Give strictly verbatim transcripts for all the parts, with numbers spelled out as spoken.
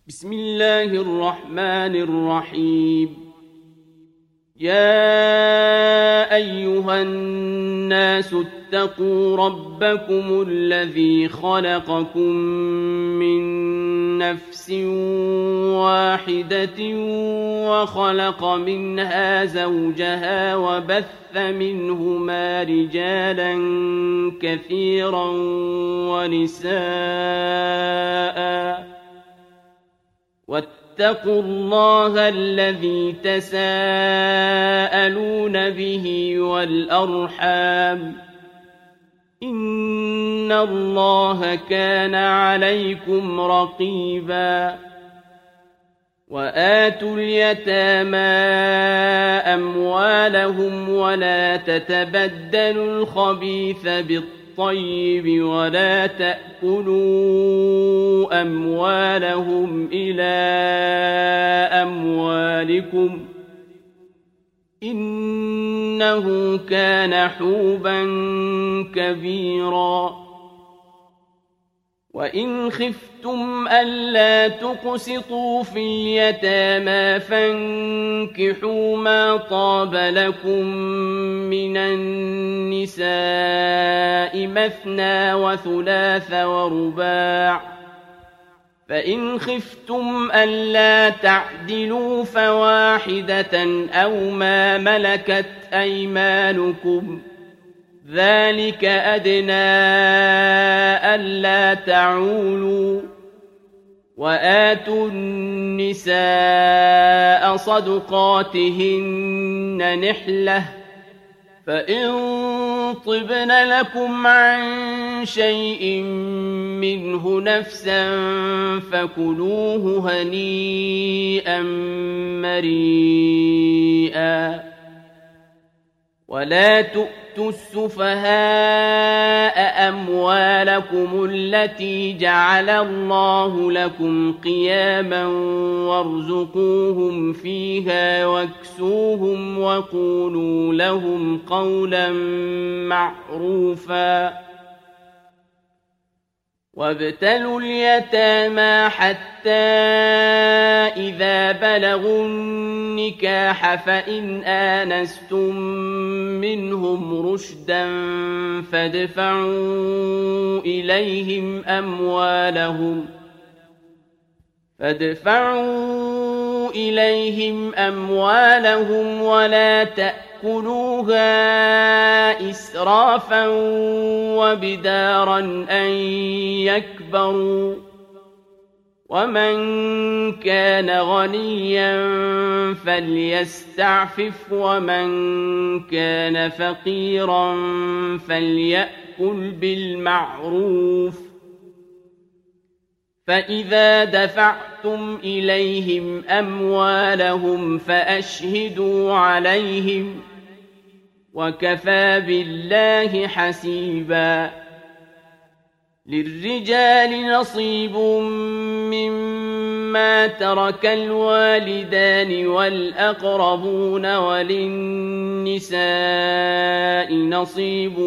بسم الله الرحمن الرحيم. يا أيها الناس اتقوا ربكم الذي خلقكم من نفس واحدة وخلق منها زوجها وبث منهما رجالا كثيرا ونساء واتقوا الله الذي تساءلون به والأرحام إن الله كان عليكم رقيبا. وآتوا اليتامى أموالهم ولا تتبدلوا الخبيث بالطيب ولا تأكلوا أموالهم إلى أموالكم إنه كان حوبا كبيرا. وإن خفتم ألا تقسطوا في اليتامى فانكحوا ما طاب لكم من النساء مثنى وثلاث ورباع، فإن خفتم ألا تعدلوا فواحدة أو ما ملكت أيمانكم ذلك أدنى ألا تعولوا. وآتوا النساء صدقاتهن نحلة، فإن طبن لكم عن شيء منه نفسا فكلوه هنيئا مريئا. ولا تؤتوا السفهاء أموالكم التي جعل الله لكم قياما وارزقوهم فيها واكسوهم وقولوا لهم قولا معروفا. وابتلوا اليتامى حتى إذا بلغوا النكاح فإن آنستم منهم رشدا فادفعوا إليهم أموالهم فادفعوا إليهم أموالهم ولا تأكلوها إسرافا وبدارا أن يكبروا. ومن كان غنيا فليستعفف ومن كان فقيرا فليأكل بالمعروف. فإذا دفعتم إليهم أموالهم فأشهدوا عليهم وكفى بالله حسيبا. للرجال نصيب مما ترك الوالدان والأقربون وللنساء نصيب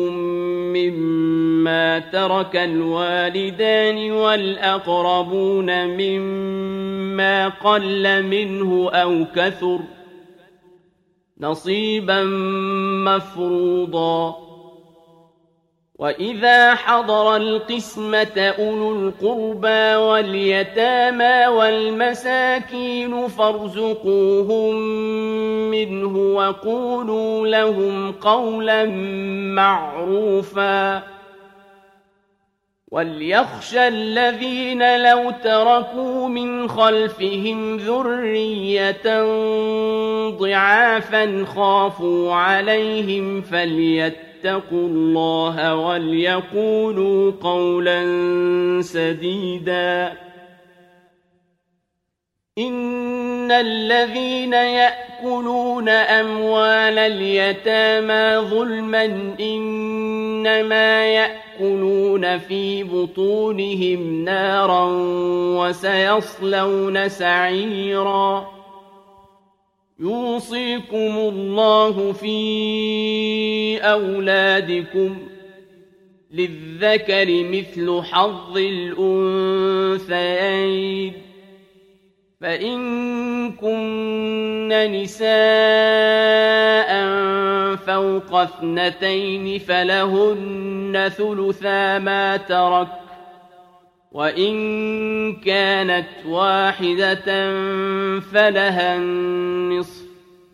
مما ترك الوالدان والأقربون مما قل منه أو كثر نصيبا مفروضا. وإذا حضر القسمة أولو القربى واليتامى والمساكين فارزقوهم منه وقولوا لهم قولا معروفا. وليخشى الذين لو تركوا من خلفهم ذرية ضعافا خافوا عليهم فليتقوا اتقوا الله وليقولوا قولا سديدا. إن الذين يأكلون أموال اليتامى ظلما إنما يأكلون في بطونهم نارا وسيصلون سعيرا. يوصيكم الله في أولادكم للذكر مثل حظ الأنثيين فإن كن نساء فوق اثنتين فلهن ثلثا ما ترك، وإن كانت واحدة فلها النصف،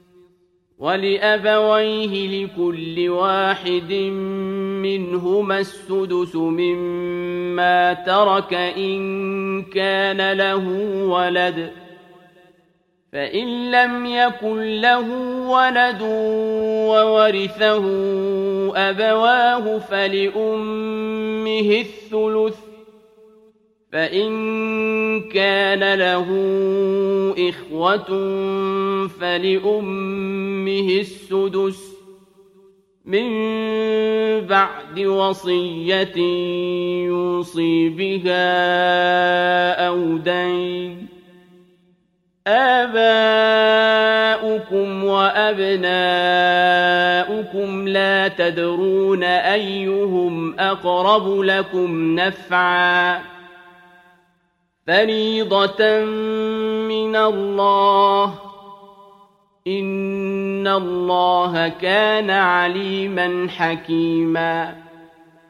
ولأبويه لكل واحد منهما السدس مما ترك إن كان له ولد، فإن لم يكن له ولد وورثه أبواه فلأمه الثلث، فإن كان له إخوة فلأمه السدس من بعد وصية يوصي بها أو دين. آباؤكم وأبناؤكم لا تدرون أيهم أقرب لكم نفعا، فريضة من الله، إن الله كان عليما حكيما.